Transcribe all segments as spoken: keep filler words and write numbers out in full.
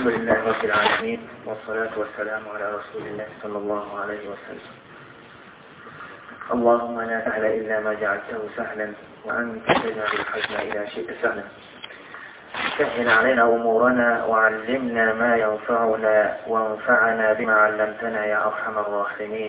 الحمد لله رب العالمين، والصلاة والسلام على رسول الله صلى الله عليه وسلم. اللهم لا سهل إلا ما جعلته سهلا، وأنت تجعل الحزن إذا شئت سهلا. سهل علينا أمورنا، وعلمنا ما ينفعنا، وانفعنا بما علمتنا يا أرحم الراحمين.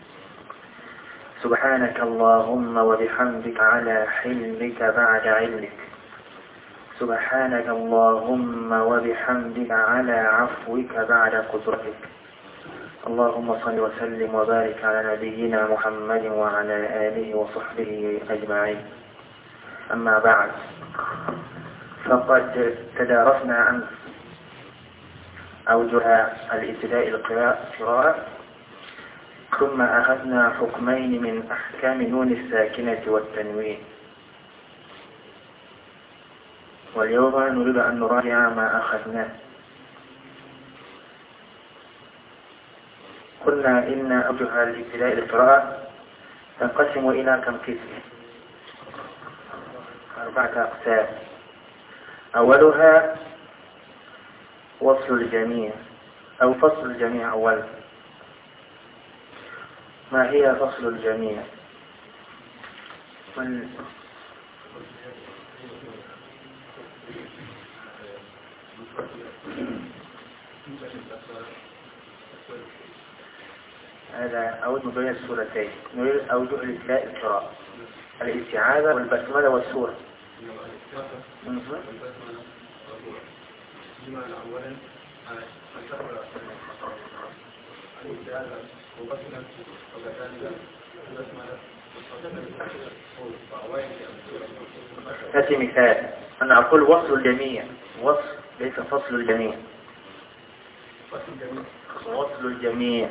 سبحانك اللهم وبحمدك على حلمك بعد علمك. سبحانك اللهم وبحمدك على عفوك بعد قدرتك. اللهم صل وسلم وبارك على نبينا محمد وعلى آله وصحبه أجمعين. أما بعد، فقد تدارسنا عن أوجه الابتداء القراءة، ثم أخذنا حكمين من أحكام نون الساكنة والتنوين. واليوم نريد أن نراجع ما أخذناه. قلنا إن أوجه الابتداء القراءة تنقسم إلى كم قسم؟ أربعة أقسام. أولها وصل الجميع أو فصل الجميع. أولا، ما هي فصل الجميع؟ من هذا أوجه بين السورتين. نريد أوجه الابتداء القراءة: الاستعاذة والبسملة والسورة. هاتي مثال. أنا أقول وصل الجميع، وصل ليس فصل الجميع. وصل الجميع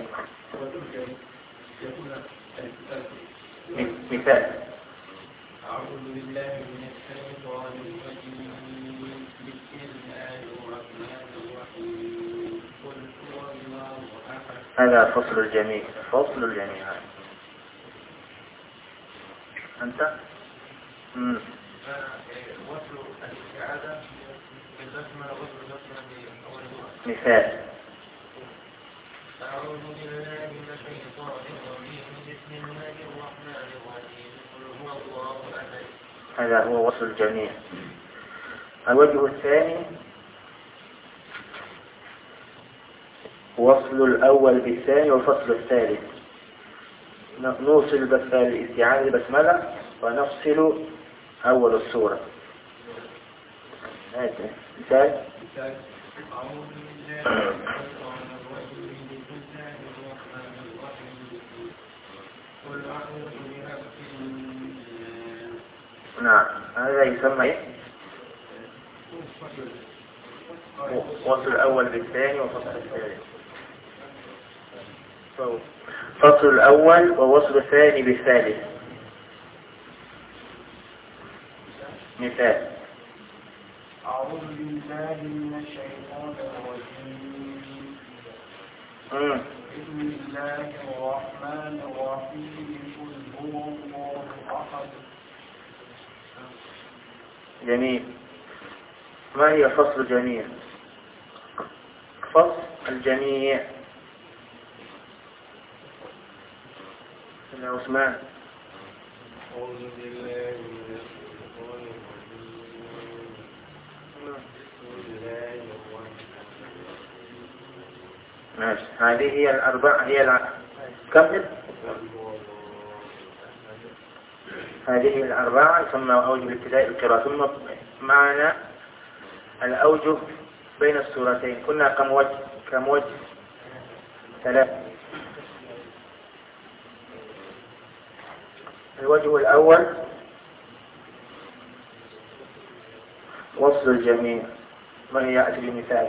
مثال: أعوذ بالله من الشيطان الرجيم، بسم الله الرحمن الرحيم، قل هو الله أحد. هذا فصل الجميع. فصل الجميع. أنت امم وصل الاستعاذة بالبسملة، وصل البسملة مثال: أعوذ بالله من الشيطان الرجيم، بسم الله الرحمن الرحيم، قل هو الله أحد. هذا هو وصل الجميع. الوجه الثاني وصل الأول بالثاني وفصل الثالث. نوصل الاستعاذة بالبسملة ونفصل أول السورة. هذا مثال: أعوذ بالله من الشيطان الرجيم، بسم الله الرحمن الرحيم، قل أعوذ برب الناس. نعم، هذا يسمى إيه؟ وصل الأول بالثاني وفصل الثالث. فصل الأول ووصل الثاني بالثالث. مثال: أعوذ بالله من الشيطان الرجيم، مم. بسم الله الرحمن الرحيم، قل هو الله أحد. جميل. ما هي فصل الجميع؟ فصل الجميع يا عثمان. أعوذ بالله من الشيطان الرجيم، بسم الله الرحمن الرحيم. ماشي. هذه هي الأربع هي الع... كم؟ هذه الأربعة ثم أوجه الابتداء القراءة. ثم معنا الأوجه بين السورتين. كنا كم وجه؟ كم وجه؟ ثلاثة. الوجه الأول وصل الجميع. من يأتي بمثال؟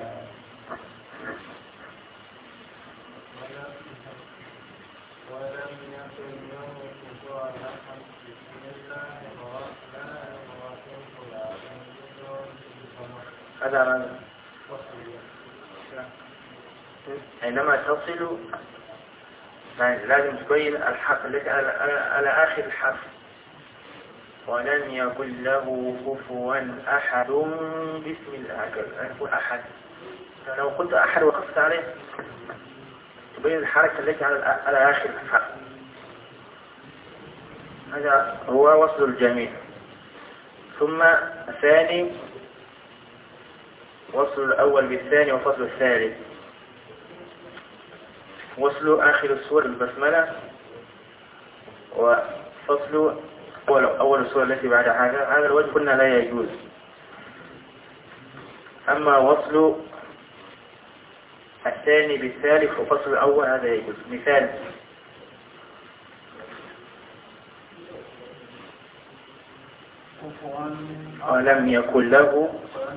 ولم يكن له كفوا أحد. بسم الله الرحمن الرحيم، قل أعوذ برب الفلق. هذا ماذا؟ عندما تصل لازم تبين الحرف التي على آخر الحرف. ولم يكن له كفوا أحد. بسم الله. أحد لو قلت أحد وقفت عليه تبين الحركة التي على على آخر الحرف. هذا هو وصل الجميع. ثم الثاني وصل الأول بالثاني وفصل الثالث. وصل آخر السور البسملة وفصل أول السورة التي بعد هذا. هذا الوجه قلنا لا يجوز. أما وصل الثاني بالثالث وفصل الأول هذا يجوز. مثال: ولم يكن له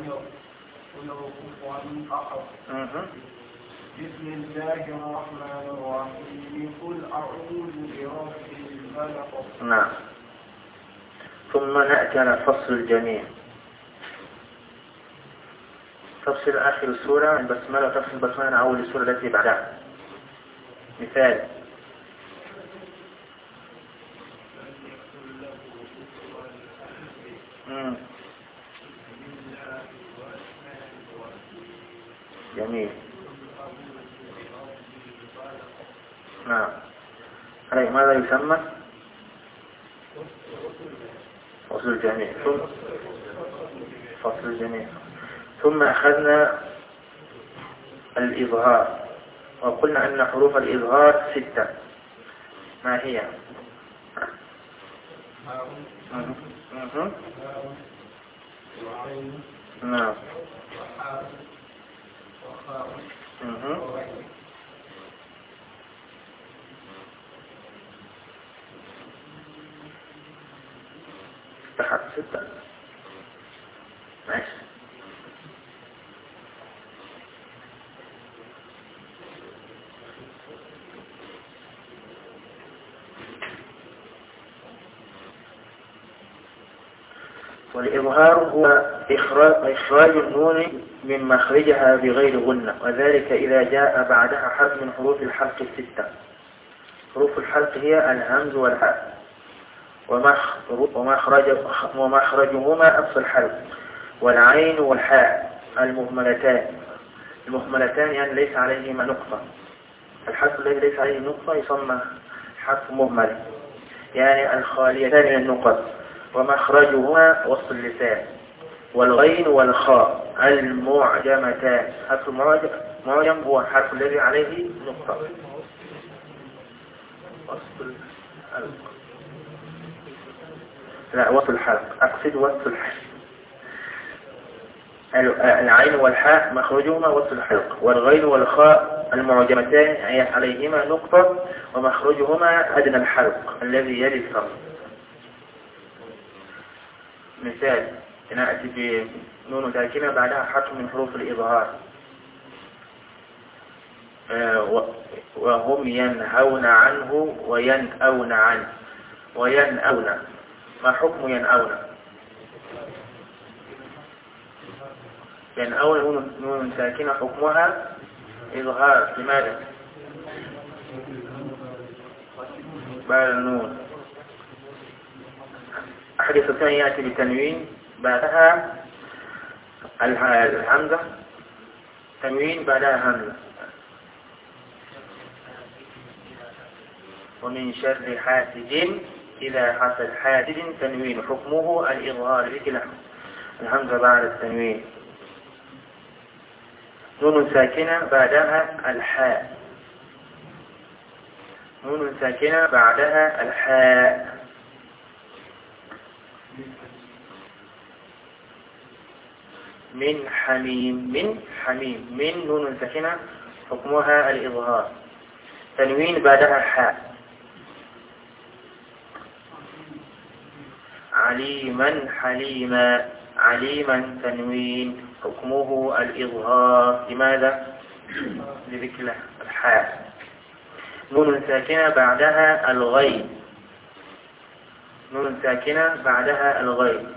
بسم الله الرحمن الرحيم قل أعوذ برب الفلق. نعم. ثم نأتي على فصل الجميع. تفصل آخر السورة البسملة وتفصل البسملة عن أول السورة التي بعدها. مثال: مم. جميل. نعم. هذا ماذا يسمى؟ فصل الجميع. ثم فصل الجميع. ثم أخذنا الإظهار وقلنا أن حروف الإظهار ستة. ما هي؟ نعم. استحق ستة. ماشي. والإظهار هو إخراج, إخراج النون من مخرجها بغير غنة، وذلك إذا جاء بعدها حرف من حروف الحلق الستة. حروف الحلق هي الهمز والحاء، ومخرج ومخرجهما أقصى الحلق، والعين والحاء المهملتان. المهملتان يعني ليس عليهما نقطة. الحرف الذي ليس عليه نقطة يسمى حرف مهمل، يعني الخاليتان من النقط. ومخرجهما وسط اللسان. والغين والخاء المعجمتان. حرف المعجم هو الحرف الذي عليه نقطة. وسط الحلق. لا، وسط الحلق، أقصد وسط الحلق. العين والحاء مخرجهما وسط الحلق. والغين والخاء المعجمتان عليهما نقطة، ومخرجهما أدنى الحلق الذي يلي الفم. مثال: نأتي بنون ساكنة بعدها حرف من حروف الإظهار. وهم ينهون عنه وينأون عنه. وينأون، ما حكم ينأون؟ ينأون نون ساكنة حكمها إظهار. لماذا؟ بعد النون. أحد الثاني يأتي بتنوين بعدها الهمزة، تنوين بعدها همزة. ومن شر حاسد إذا حصل حاسد تنوين حكمه الإظهار بكلا الهمزة بعد التنوين. نون ساكنة بعدها الحاء. نون ساكنة بعدها الحاء. من حميم. من حميم. من نون ساكنة حكمها الإظهار، تنوين بعدها حاء. عليما حليما. عليما تنوين حكمه الإظهار. لماذا؟ لذكر الحاء. نون ساكنة بعدها الغين. نون ساكنة بعدها الغين.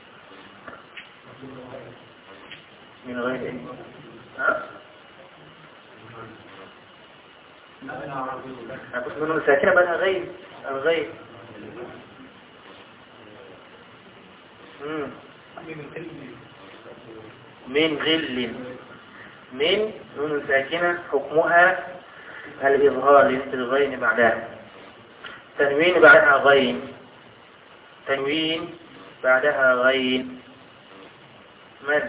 من غير إيه؟ ها؟ نون ساكنة بعدها غين. الغين. مم. من غل. من نون ساكنة حكمها الإظهار للغين بعدها. تنوين بعدها غين، تنوين بعدها غين. من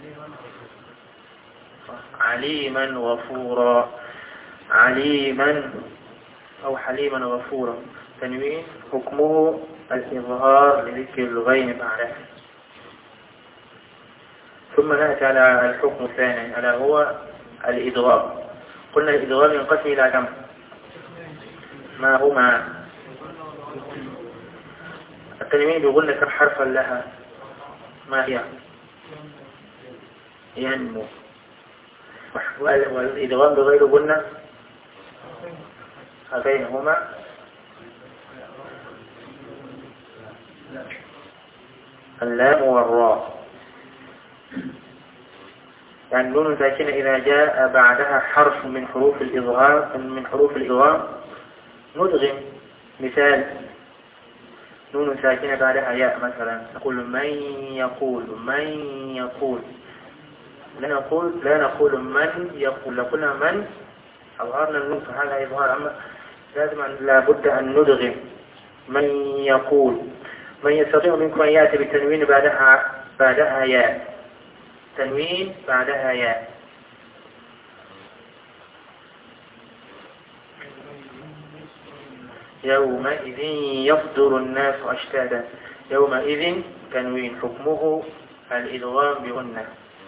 عليما غفورا، عليما أو حليما غفورا. تنوين حكمه الإظهار لذكر الغين بعدها. ثم نأتي على الحكم الثاني ألا هو الإدغام. قلنا الإدغام ينقسم إلى كم؟ ما هما؟ التنوين بيقول كم حرفا لها؟ ما هي؟ ينمو. والإدغام بغير قلنا هذين هما اللام والراء. يعني نون ساكنة إذا جاء بعدها حرف من حروف الإظهار من حروف الإظهار ندغم. مثال نون ساكنة بعدها ياء مثلا نقول من يقول، من يقول. لا نقول لا نقول من يقول، لو قلنا من أظهرنا النون فهذا إظهار، أما لازم لابد أن ندغم. من يقول. من يستطيع منكم أن يأتي بالتنوين بعدها بعدها ياء، تنوين بعدها ياء. يومئذ يصدر الناس أشتاتا. يومئذ تنوين حكمه الإدغام بغنة.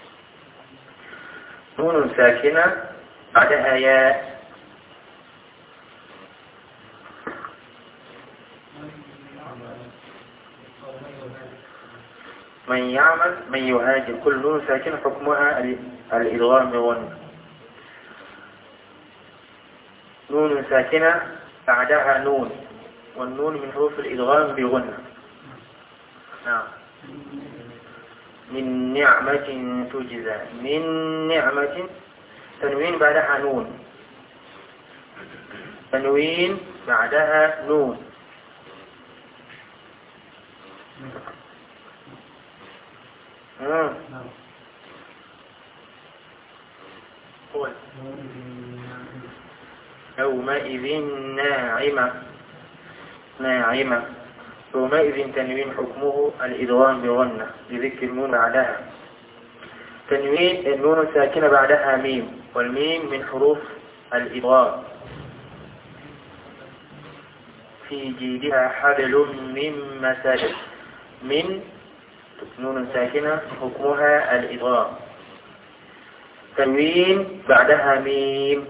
نون ساكنة بعدها ياء. من يعمل، من يهاجر. كل نون ساكنة حكمها الإدغام بغنة. نون ساكنة بعدها نون، والنون من حروف الإدغام بغنة. نعم. من نعمة تجزى. من نعمة تنوين بعدها نون، تنوين بعدها نون. مم. قول يومئذ ناعمة، ناعمة. يومئذ تنوين حكمه الإدغام بغنة لذكر النون بعدها. تنوين النون ساكنة بعدها ميم، والميم من حروف الإدغام. في جيدها حبل من مسد. من نون ساكنة حكمها الإدغام. تنوين بعدها ميم.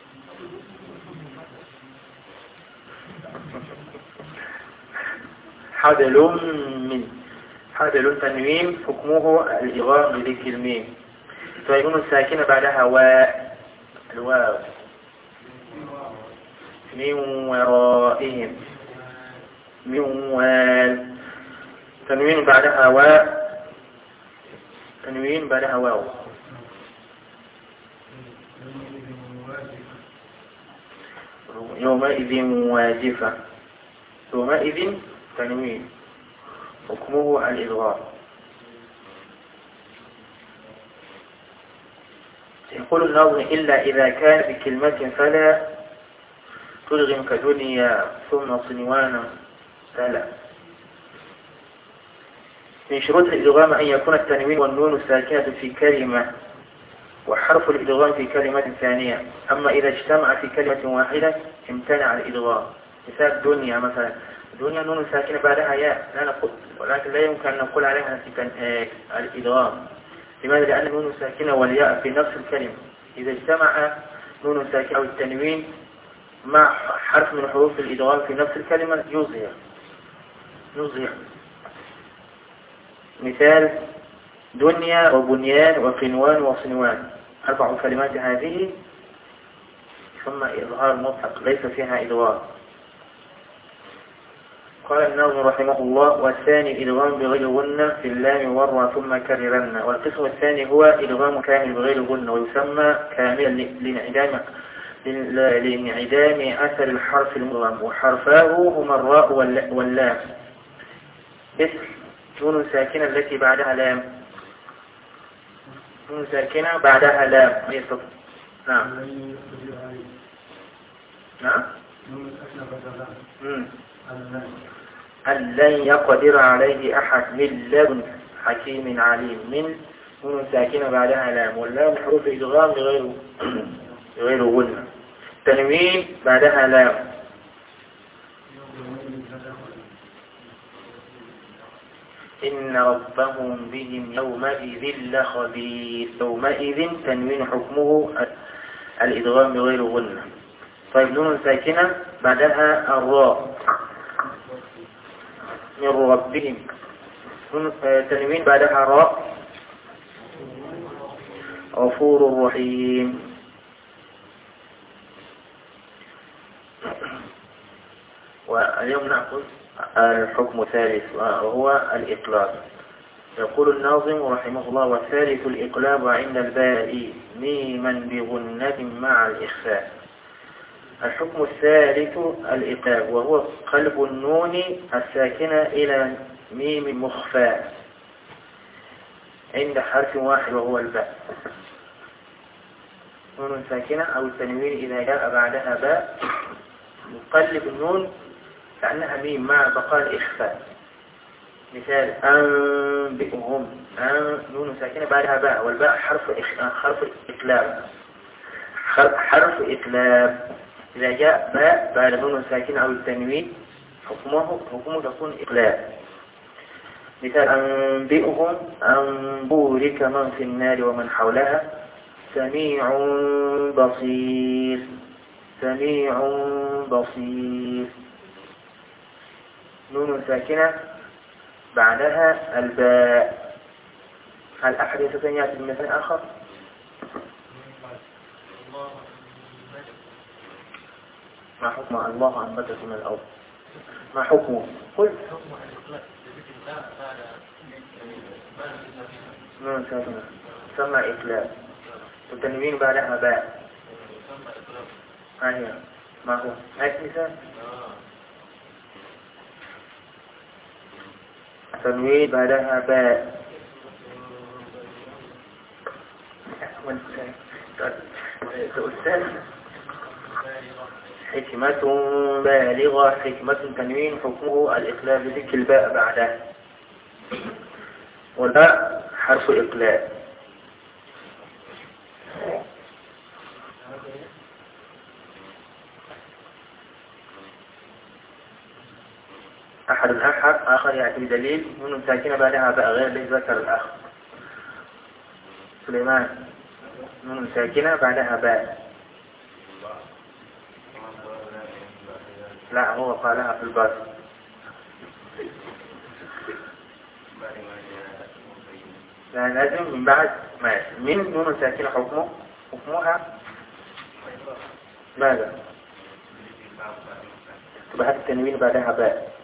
حبل من، حبل تنوين حكمه الإدغام لذكر الميم. فيكون الساكنة بعدها واء، الواو. من ورائهم، من وال. تنوين بعدها واء، تنوين بعدها واو. يومئذ واجفة. يومئذ تنوين حكمه الإدغام. يقول الناظم إلا إذا كان بكلمة فلا تلغم كدنيا ثم صنوانا فلا. من شروط الإدغام أن يكون التنوين والنون الساكنة في كلمة وحرف الإدغام في كلمة ثانية. أما إذا اجتمع في كلمة واحدة امتنع الإدغام. مثال دنيا مثلا، دنيا نون ساكنة بعدها ياء لا نقول، ولكن لا يمكن أن نقول عليها الإدغام. لماذا؟ لأن نون ساكنة والياء في نفس الكلمة. إذا اجتمع نون ساكنة أو التنوين مع حرف من حروف الإدغام في نفس الكلمة يظهر، يظهر. مثال دنيا وبنيان وقنوان وصنوان، أربع كلمات هذه ثم إظهار مطلق ليس فيها إدغام. قال الناظم رحمه الله: والثاني إدغام بغير غنة في اللام والراء ثم كررن. والقسم الثاني هو إدغام كامل بغير غنة ويسمى كاملا لانعدام لانعدام أثر الحرف المدغم، وحرفاه هما الراء واللام. مثل نون ساكنة التي بعدها لام، نون ساكنة بعدها لام. نعم نعم أن لن يقدر عليه أحد من لدن حكيم عليم. من نون ساكنة بعدها لام، واللام حروف إدغام غير غير غنة. تنوين بعدها لام. إن ربهم بهم يومئذ لخبير. يومئذ تنوين حكمه الإدغام غير غنة. طيب نون ساكنة بعدها الراء. من ربهم تنوين بعدها راء. غفور رحيم. واليوم نأخذ الحكم الثالث وهو الإقلاب. يقول الناظم رحمه الله: والثالث الإقلاب عند الباء ميما بغنة مع الإخفاء. الحكم الثالث الإقلاب، وهو قلب النون الساكنة إلى ميم مخفى عند حرف واحد وهو الباء. نون ساكنة أو التنوين إذا جاء بعدها باء نقلب النون كأنها ميم مع بقاء الإخفاء. مثال أنبئهم، أن نون ساكنة بعدها باء، والباء حرف حرف إقلاب. حرف إقلاب إذا جاء باء بعد نون ساكنة أو التنوين حكمه حكمه تكون إقلاب. مثال أنبئهم أن بورك من في النار ومن حولها سميع بصير. سميع بصير. نون ساكنة بعدها الباء. هل أحد يستطيع يأتي بمثال آخر؟ ما حكم الله أنبتكم من الأرض؟ ما حكمه؟ قل نون ساكنة سمى إقلاب، والتنوين بعدها باء. ما هي؟ ما هو؟ هيك مثال. تنوين بعدها باء. حكمة بالغة. حكمة تنوين حكمه الإقلاب بذكر الباء بعدها، والباء حرف إقلاب. أحد الأحد آخر يأتي بدليل نون ساكنة بعدها باء غير الذي ذكر الأخ. سليمان نون ساكنة بعدها باء. لا، هو قالها في الباس. لا، لازم من بعد ما من نون ساكنة حكمه حكمها ماذا؟ تبقى التنوين بعدها باء.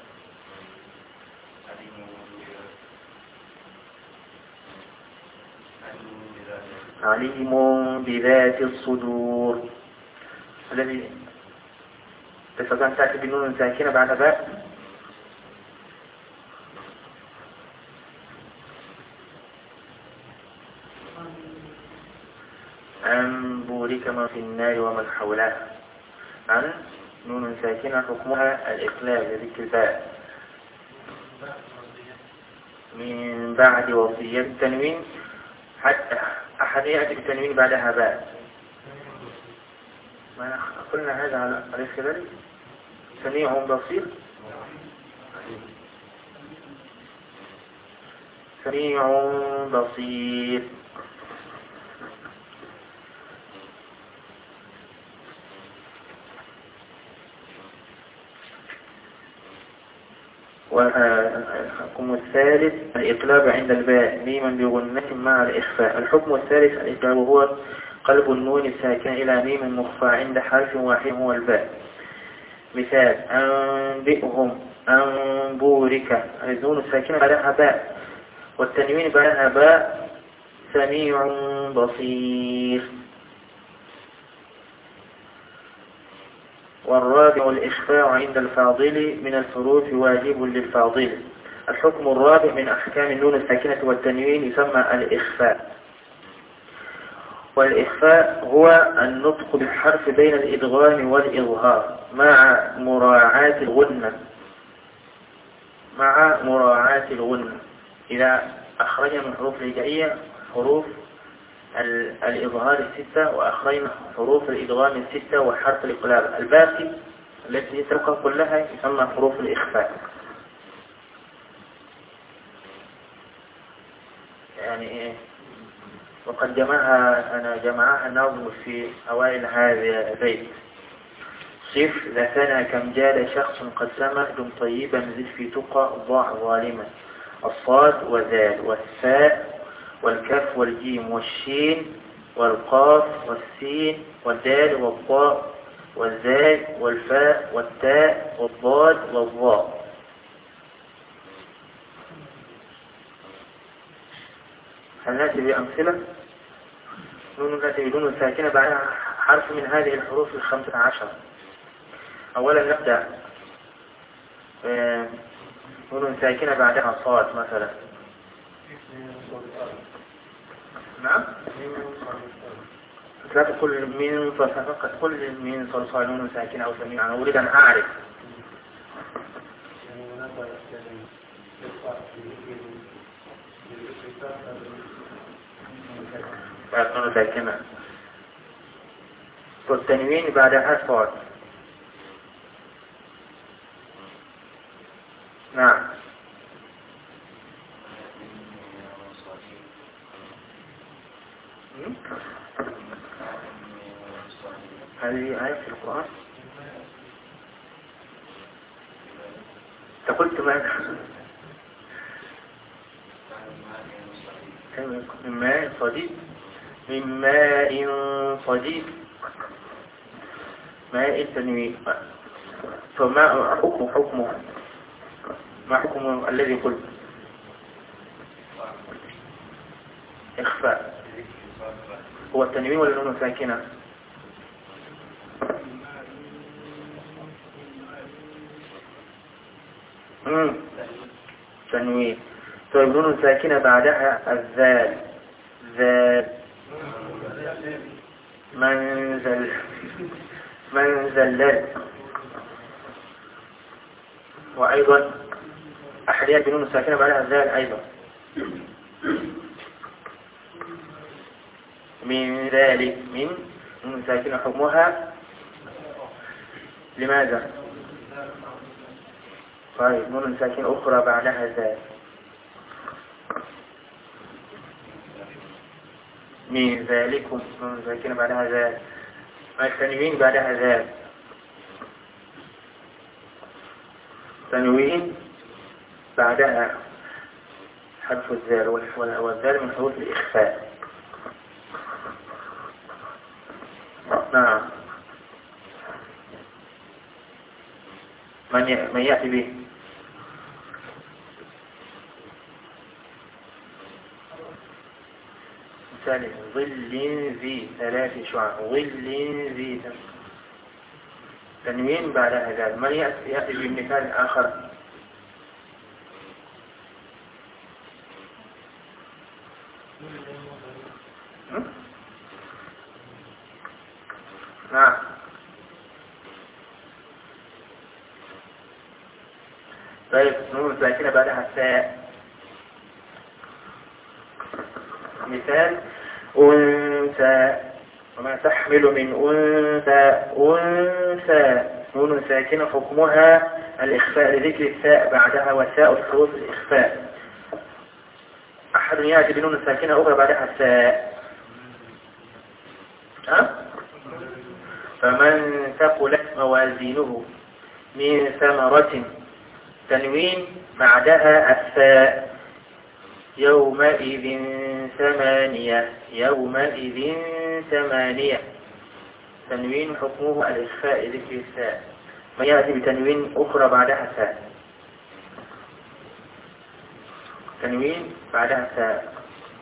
عليم بذات الصدور. الذي تستطيع أن تأتي بنون ساكنة بعد باء. أن بورك من في النار ومن حولها. أن نون ساكنة حكمها الإقلاب لذكر الباء من بعد وصية. التنوين حتى أحد يأتي بالتنوين بعدها باء. ما قلنا هذا على الخلال. سميع بصير. سميع بصير. والحكم الثالث الإقلاب عند الباء ميما بغنة مع الإخفاء. الحكم الثالث الإقلاب، هو قلب النون الساكنة إلى ميم مخفى عند حرف واحد هو الباء. مثال أنبئهم أن بورك. النون الساكنة بعدها باء، والتنوين بعدها باء. سميع بصير. والرابع الإخفاء عند الفاضل من الحروف واجب للفاضل. الحكم الرابع من أحكام النون الساكنة والتنوين يسمى الإخفاء. والإخفاء هو النطق بالحرف بين الإدغام والإظهار مع مراعاة الغنة مع مراعاة الغنة إذا أخرجنا من حروف الهجائية حروف الإظهار الستة وأخرجنا حروف الإدغام الستة وحرف الإقلاب الباقي التي تبقى كلها يسمى حروف الإخفاء. يعني إيه؟ وقد جمعها أنا جمعها الناظم في أوائل هذا البيت. صف لثنا كم جاد شخص قد سمى دم طيبا زد في تقى ضاع ظالما. الصاد وذال والثاء والكاف والجيم والشين والقاف والسين والدال والضاء والزاي والفاء والتاء والضاد والظاء. هل نأتي بأمثلة؟ نون نأتي بدون ساكنة بعدها حرف من هذه الحروف الخمسة عشر. أولا نبدأ نون ساكنة بعدها صاد مثلا. نعم؟ لا تقول من صلصال فقط، قل من صلصال نون ساكنة أو سميع. أنا أريد أن أعرف نون ساكنة والتنوين بعدها صاد. نعم. هذه آية في القرآن تقولت ماذا؟ من ماء صديد من ماء صديد ماء التنوين. فما حكم حكمه ما حكم الذي قلت إخفاء؟ هو التنوين ولا نون ساكنة؟ امم تنوين. طيب نون ساكنة بعدها الذال ذال منزل منزل. وأيضا أحيانا بنون ساكنة بعدها الذال أيضا. من ذلك من نون ساكنة حكمها لماذا؟ طيب نون ساكنة أخرى بعدها ذال. من ذلكم نون ساكنة بعدها ذال. التنوين بعدها ذال. تنوين بعدها حرف الذال والذال من حروف الإخفاء. نعم. من من يأتي به؟ مثال ظل ذي ثلاث شعاع ظل ذي تنوين بعدها ذال. من يأتي بمثال آخر؟ نعم. طيب نون ساكنة بعدها الثاء. مثال أنثى وما تحمل من أنثى أنثى نون ساكنة حكمها الإخفاء لذكر الثاء بعدها وثاء حروف الإخفاء. أحد يأتي بنون ساكنة أخرى بعدها الثاء. ها؟ فمن ثقلت موازينه من ثمرة تنوين بعدها الثاء يومئذ ثمانية يومئذ ثمانية تنوين حكمه الإخفاء ذكر الثاء. ما يأتي بتنوين أخرى بعدها الثاء تنوين بعدها الثاء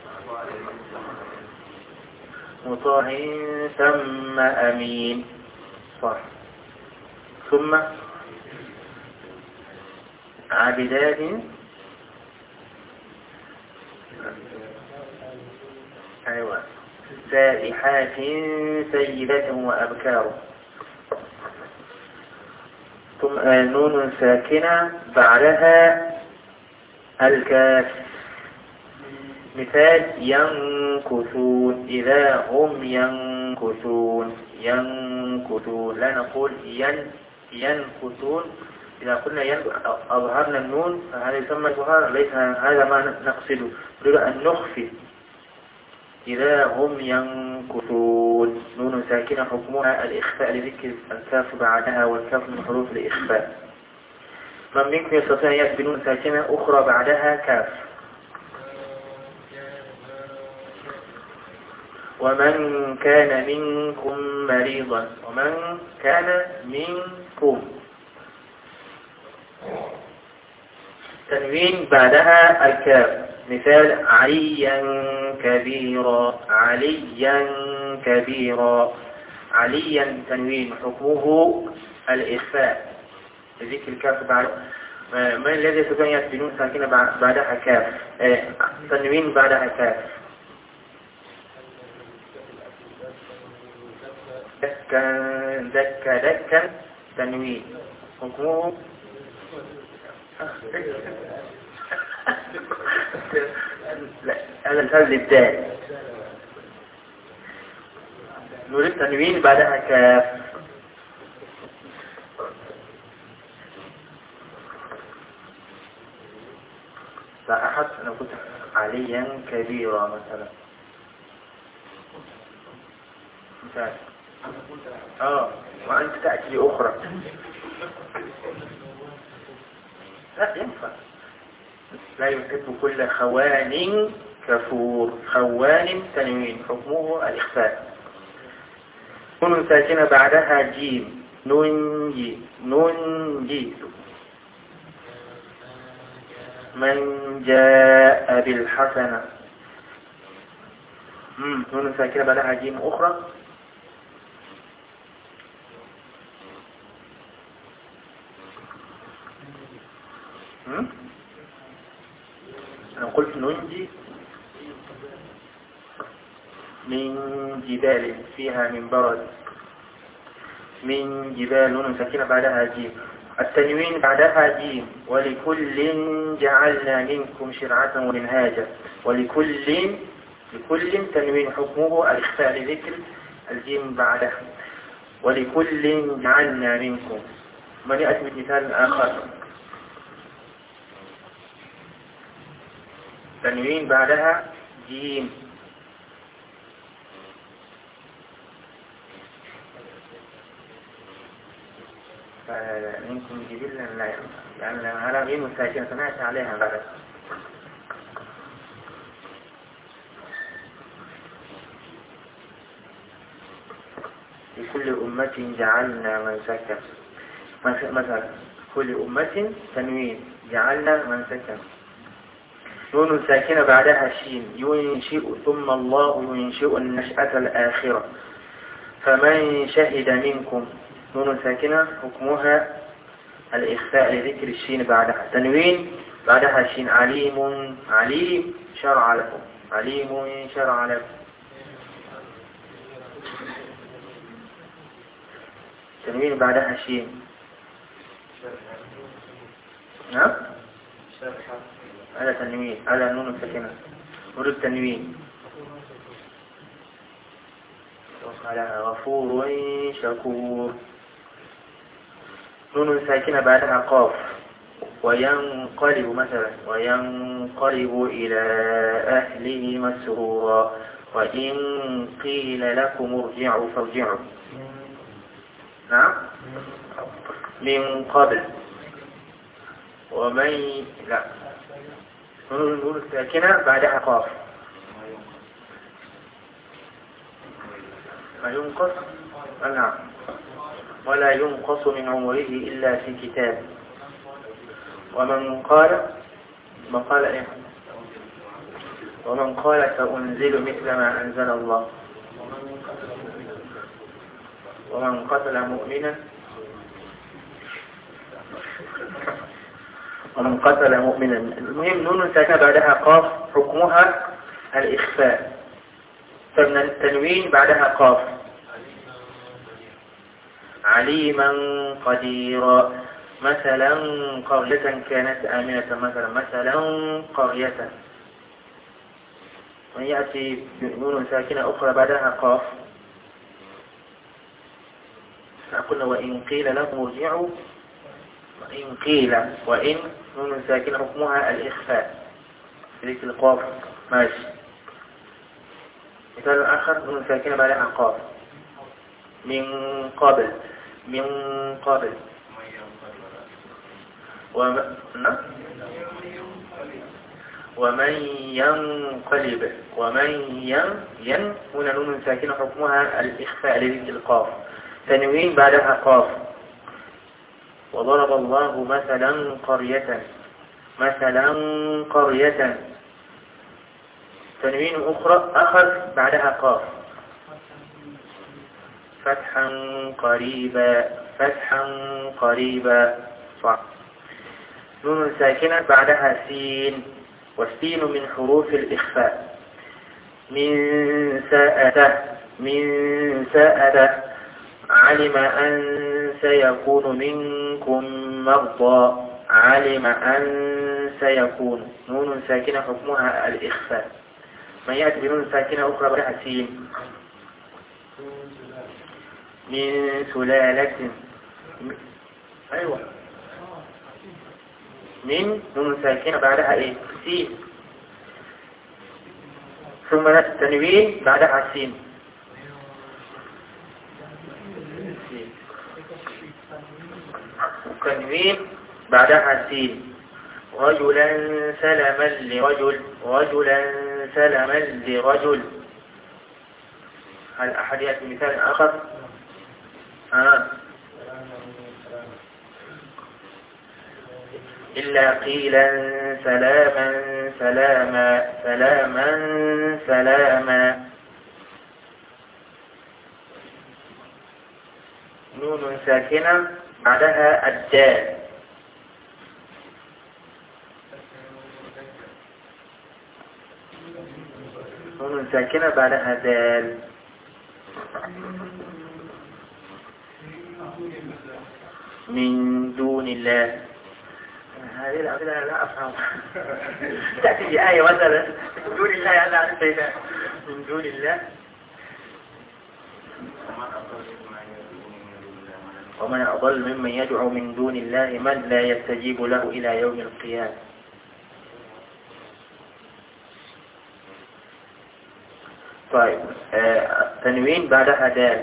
مطاع ثم أمين صح. ثم عابدات أيوة سائحات سيدات وأبكار. ثم نون ساكنة بعدها الكاف. مثال ينكثون، إذا هم ينكثون ينكثون، لا نقول ين ينكثون. إذا قلنا ين أظهرنا النون فهذا يسمى الظهار، ليس هذا ما نقصده، نريد أن نخفي. إذا هم ينكثون، نون ساكنة حكمها الإخفاء لذكر الكاف بعدها، والكاف من حروف الإخفاء. من منكم يستطيع أن يأتي بنون ساكنة أخرى بعدها كاف؟ ومن كان منكم مريضا، ومن كان منكم، تنوين بعدها الكاف. مثال عليا كبيرا عليا كبيرا. عليا تنوين حكمه الإخفاء ذكر الكاف بعد. من الذي يستطيع أن يأتي بنون ساكنة بعدها كاف؟ تنوين بعدها كاف. دكا دكا دكا تنوين حكمه لا، هذا الفعل الدال. نريد تنوين بعدها كاف. لا أحد، أنا قلت عليا كبيرا مثلا. مثال اه وأنت تأتي أخرى. لا ينفع. لا يحب كل خوان كفور. خوان تنوين حكمه الإخفاء. نون ساكنة بعدها جيم. ننجي ننجي. من جاء بالحسنة. نون ساكنة بعدها جيم أخرى. أنا قلت ننجي من جبال فيها من برد. من جبال نون ساكنة بعدها جيم. التنوين بعدها جيم. ولكل جعلنا منكم شرعة ومنهاجا. ولكل لكل تنوين حكمه الإخفاء لذكر الجيم بعدها. ولكل جعلنا منكم. من يأتي بمثال آخر؟ تنوين بعدها جيم. منكم جبلا لا ينفع، لأن هذا غير مساكنة سمعت عليها بعد. لكل أمة جعلنا منسكا. مثلا كل أمة تنوين جعلنا منسكا. نون ساكنة بعدها شين. ينشئ ثم الله ينشئ النشأة الآخرة. فمن شهد منكم. نون ساكنة حكمها الإخفاء لذكر الشين بعدها. تنوين بعدها شين. عليم عليم شرع لكم. عليم شرع لكم. تنوين بعدها شين. نعم على تنوين على نون ساكنة. نريد تنوين على غفور شكور. نون ساكنة بعدها قاف. وينقلب مثلا وينقلب إلى أهله مسرورا. وإن قيل لكم ارجعوا فارجعوا. نعم من قبل. ومن لا نون ساكنة بعدها قاف. ما ينقص. نعم ولا ينقص من عمره إلا في كتاب. ومن قال من قال إيه؟ ومن قال سأنزل مثل ما أنزل الله. ومن قتل مؤمنا ومن قتل مؤمنا. المهم نون ساكنة بعدها قاف حكمها الإخفاء. فمن التنوين بعدها قاف. عليما قديرا. مثلا قرية كانت آمنة. مثلا مثلا قرية. ويأتي نون ساكنة أخرى بعدها قاف. قلنا وإن قيل لهم ارجعوا. وإن قيل وإن نون ساكنة حكمها الإخفاء ذيك القاف. ماشي. مثال آخر نون ساكنة بعدها قاف. من قبل. من قبل. وم... ومن ينقلب. ومن ين ين هنا نون ساكنة حكمها الإخفاء لذيك القاف. تنوين بعدها قاف. وضرب الله مثلا قرية. مثلا قرية. تنوين أخرى آخر بعدها قاف. فتحا قريبا. فتحا قريبا. صح. نون ساكنة بعدها سين. والسين من حروف الإخفاء. من ساءته. من ساءته. علم أن سيكون منكم مرضى. علم أن سيكون نون ساكنة حكمها الإخفاء. ما يأتي بنون ساكنة أخرى بعدها سين. من سلالة. أيوة. من نون ساكنة بعدها إيه؟ سين. ثم التنوين بعدها سين. تنوين بعدها سين. رجلا سلما لرجل. رجلا سلما لرجل. هل أحد يأتي مثال آخر؟ آه. إلا قيلا سلاما سلاما سلاما سلاما. نون ساكنة بعدها الدال. نون ساكنة بعدها دال. من دون الله. هذه الأمثلة أنا لا أفهم. تأتي بآية مثلا من دون الله أنا أعرف شيئا. من دون الله. ومن أضل ممن يدعو من دون الله من لا يستجيب له إلى يوم القيامة. طيب آه. تنوين بعدها دال.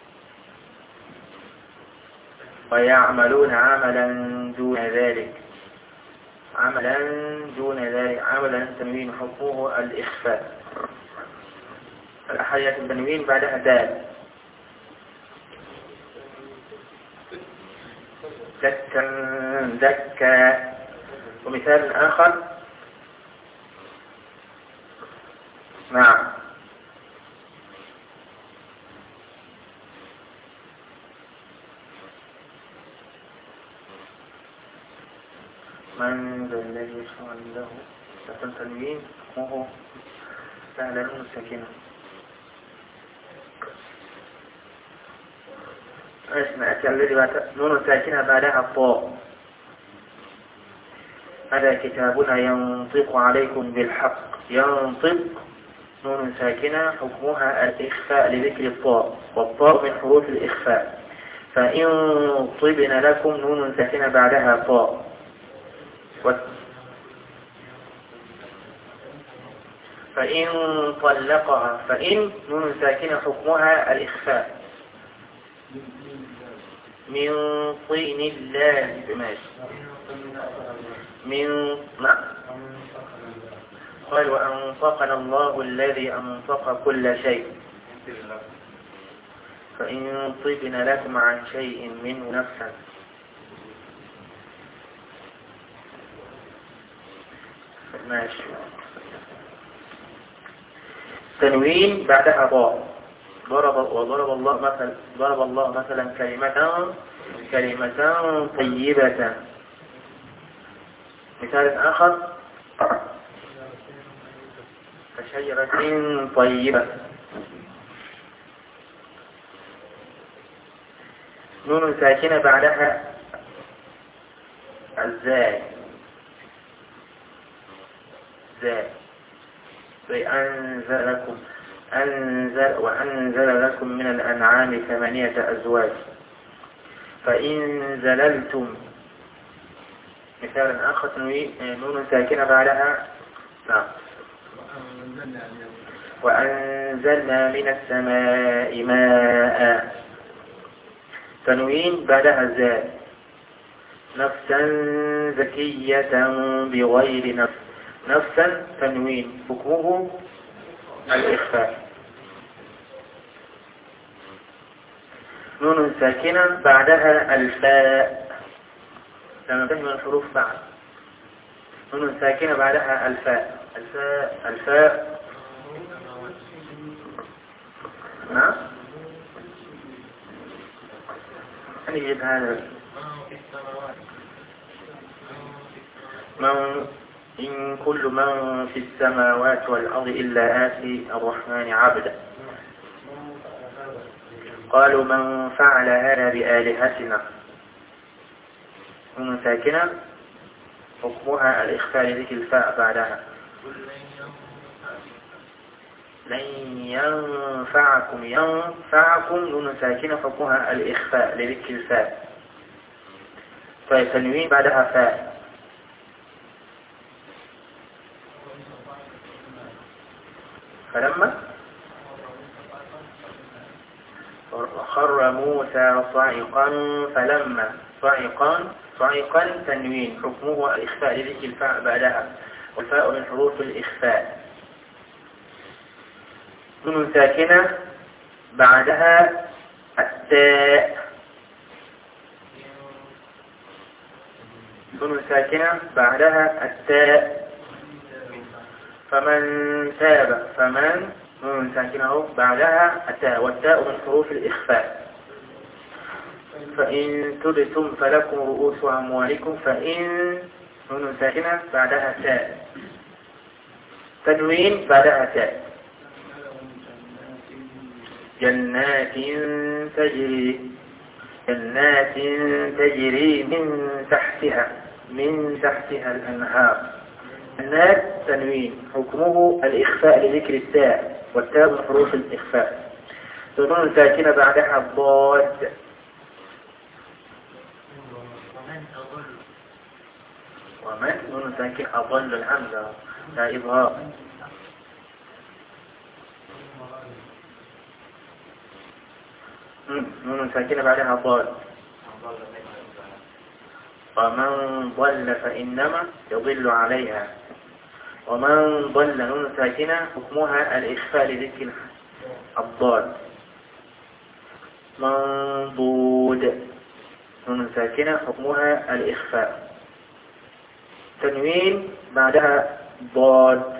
ويعملون عملا دون ذلك. عملا دون ذلك. عملا تنوين حكمه الإخفاء. الأحياء التنوين بعدها دال. دكا دكا. ومثال آخر. نعم. من ذا الذي يشفع عنده. تكون تنوين وهو سهلا مستكنا. اسمع الذي نون ساكنة بعدها الطاء. هذا كتابنا ينطق عليكم بالحق. ينطق نون ساكنة حكمها الإخفاء لذكر الطاء. والطاء من حروف الإخفاء. فإن طبن لكم نون ساكنة بعدها طاء. فإن طلقها. فإن نون ساكنة حكمها الإخفاء. من طين الله. ماشي. من نعم. قال وأنطقنا الله الذي أنطق كل شيء. فإن طبن لكم عن شيء منه نفسا. ماشي. تنوين بعدها ضاء. ضرب وضرب الله مثلا. ضرب الله مثلا كلمة كلمة طيبة. مثال آخر. كشجرة طيبة. نون ساكنة بعدها الزاي زاي وأنزل لكم أنزل وأنزل لكم من الأنعام ثمانية أزواج فإن زللتم. مثال آخر نون ساكنة بعدها نعم وأنزلنا من السماء ماء تنوين بعدها زاي نفسا زكية بغير نفس نفسا تنوين حكمه الإخفاء. نون ساكنة بعدها الفاء لما تجمع الحروف بعد نون ساكنة بعدها الفاء الفاء الفاء نعم نجد هذا من إن كل من في السماوات والأرض إلا آتي الرحمن عبدا قالوا من فعل هذا بآلهتنا. نون ساكنة حكمها الإخفاء لذكر الفاء بعدها لن ينفعكم ينفعكم نون ساكنة حكمها الإخفاء لذكر الفاء. طيب تنوين بعدها فاء فلما خر موسى صاعقا فلما صاعقا صاعقا تنوين حكمه الإخفاء لذكر الفاء بعدها والفاء من حروف الإخفاء. نون ساكنة بعدها التاء نون ساكنة بعدها التاء فمن تاب فمن نون ساكنة بعدها التاء والتاء من حروف الإخفاء. فإن تبتم فلكم رؤوس أموالكم فإن نون ساكنة بعدها تاء تنوين بعدها تاء جنات تجري جنات تجري من تحتها من تحتها الأنهار. جنات تنوين حكمه الإخفاء لذكر التاء والتاء من حروف الإخفاء. نون ساكنة بعدها الضاد ومن نون ساكنة أضل الهمزة لا إظهار. نون ساكنة بعدها ضاد ومن ضل فإنما يضل عليها ومن ضل نون ساكنة حكمها الإخفاء لذكر الضاد. منضود نون ساكنة حكمها الإخفاء تنوين بعدها ضاد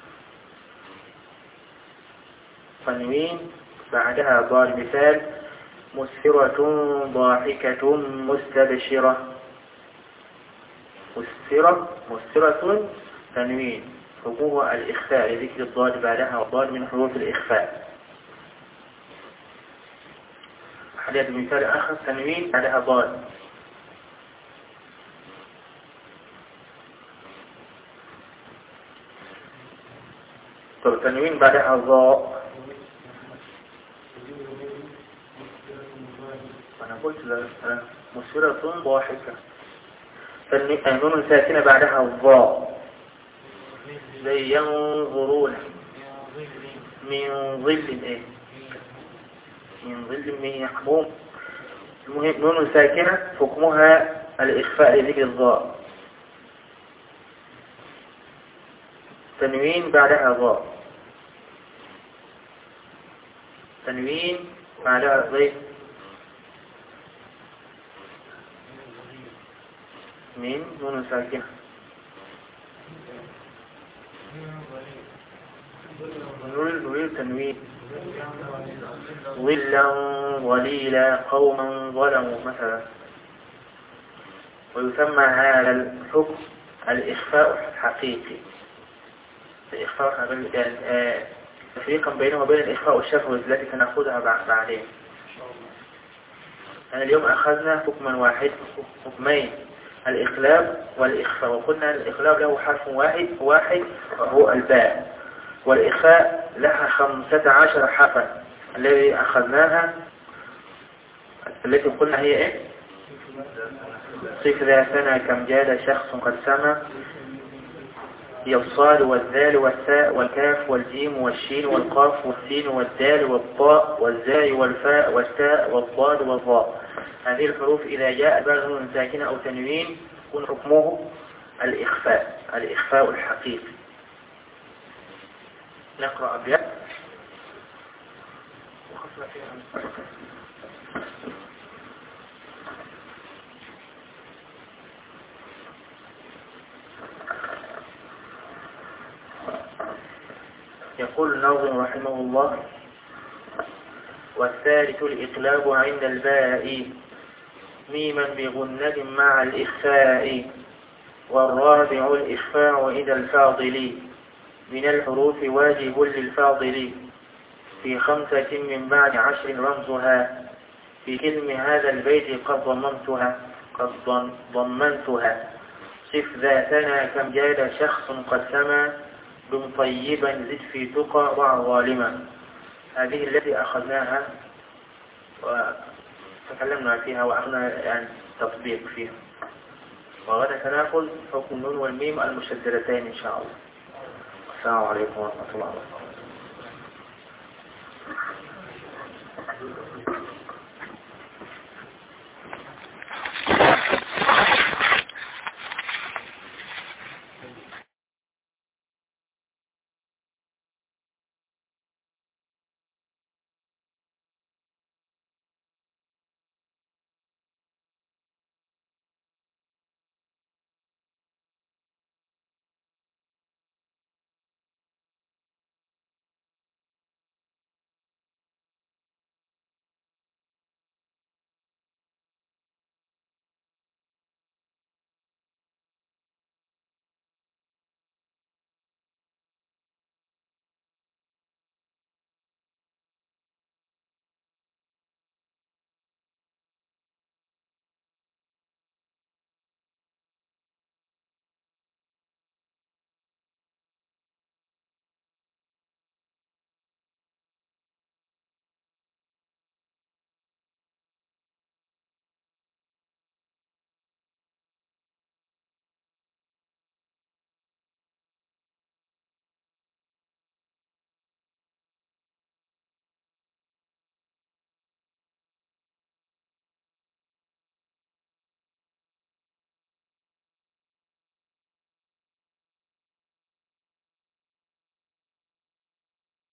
تنوين بعدها ضاد. مثال مسفرة ضاحكة مستبشرة مسفرة مسفرة تنوين حكمه الإخفاء لذكر الضاد بعدها والضاد من حروف الإخفاء. حديث مثال آخر تنوين بعدها ضاد طب تنوين بعدها ضاء أنا قلت مسفرة ضاحكة نون ساكنة بعدها الضاء زي ينظرون من ظل ايه من ظل من يحموم. المهم نون ساكنة حكمها الإخفاء لذكر الضاء تنوين بعدها ضاء تنوين بعدها ضيف من نون ساكنة نريد تنوين ظلا ظليلا قوما ظلموا مثلا. ويسمى هذا الحكم الإخفاء الحقيقي الإخفاء يعني تفريقا بينه وبين الإخفاء والشفوي التي سنأخذها بعدين. يعني اليوم أخذنا حكما واحد حكمين، الإقلاب والإخفاء، وقلنا الإقلاب له حرف واحد واحد وهو الباء، والإخفاء لها خمسة عشر حرفا. الذي أخذناها التي قلنا هي إيه؟ صف ذا ثنى كم جاد شخص قد سمى، هي الصاد والذال والثاء والكاف والجيم والشين والقاف والسين والدال والطاء والزاي والفاء والتاء والضاد والظاء. هذه الحروف إذا جاء بعدها ساكنة أو تنوين يكون حكمه الإخفاء، الإخفاء الحقيقي. نقرأ أبيات يقول الناظم رحمه الله: والثالث الإقلاب عند الباء ميما بغنة مع الإخفاء، والرابع الإخفاء إذا الفاضل من الحروف واجب للفاضل، في خمسة من بعد عشر رمزها، في كلم هذا البيت قد ضمنتها قد ضمنتها صف ذاتنا كم جاد شخص قد سما، دم طيبا زد في تقى ضع ظالما. هذه التي أخذناها وتكلمنا فيها وأخذنا يعني تطبيق فيها، وغدا سنأخذ حكم النون والميم المشددتين إن شاء الله. السلام عليكم ورحمة الله وبركاته.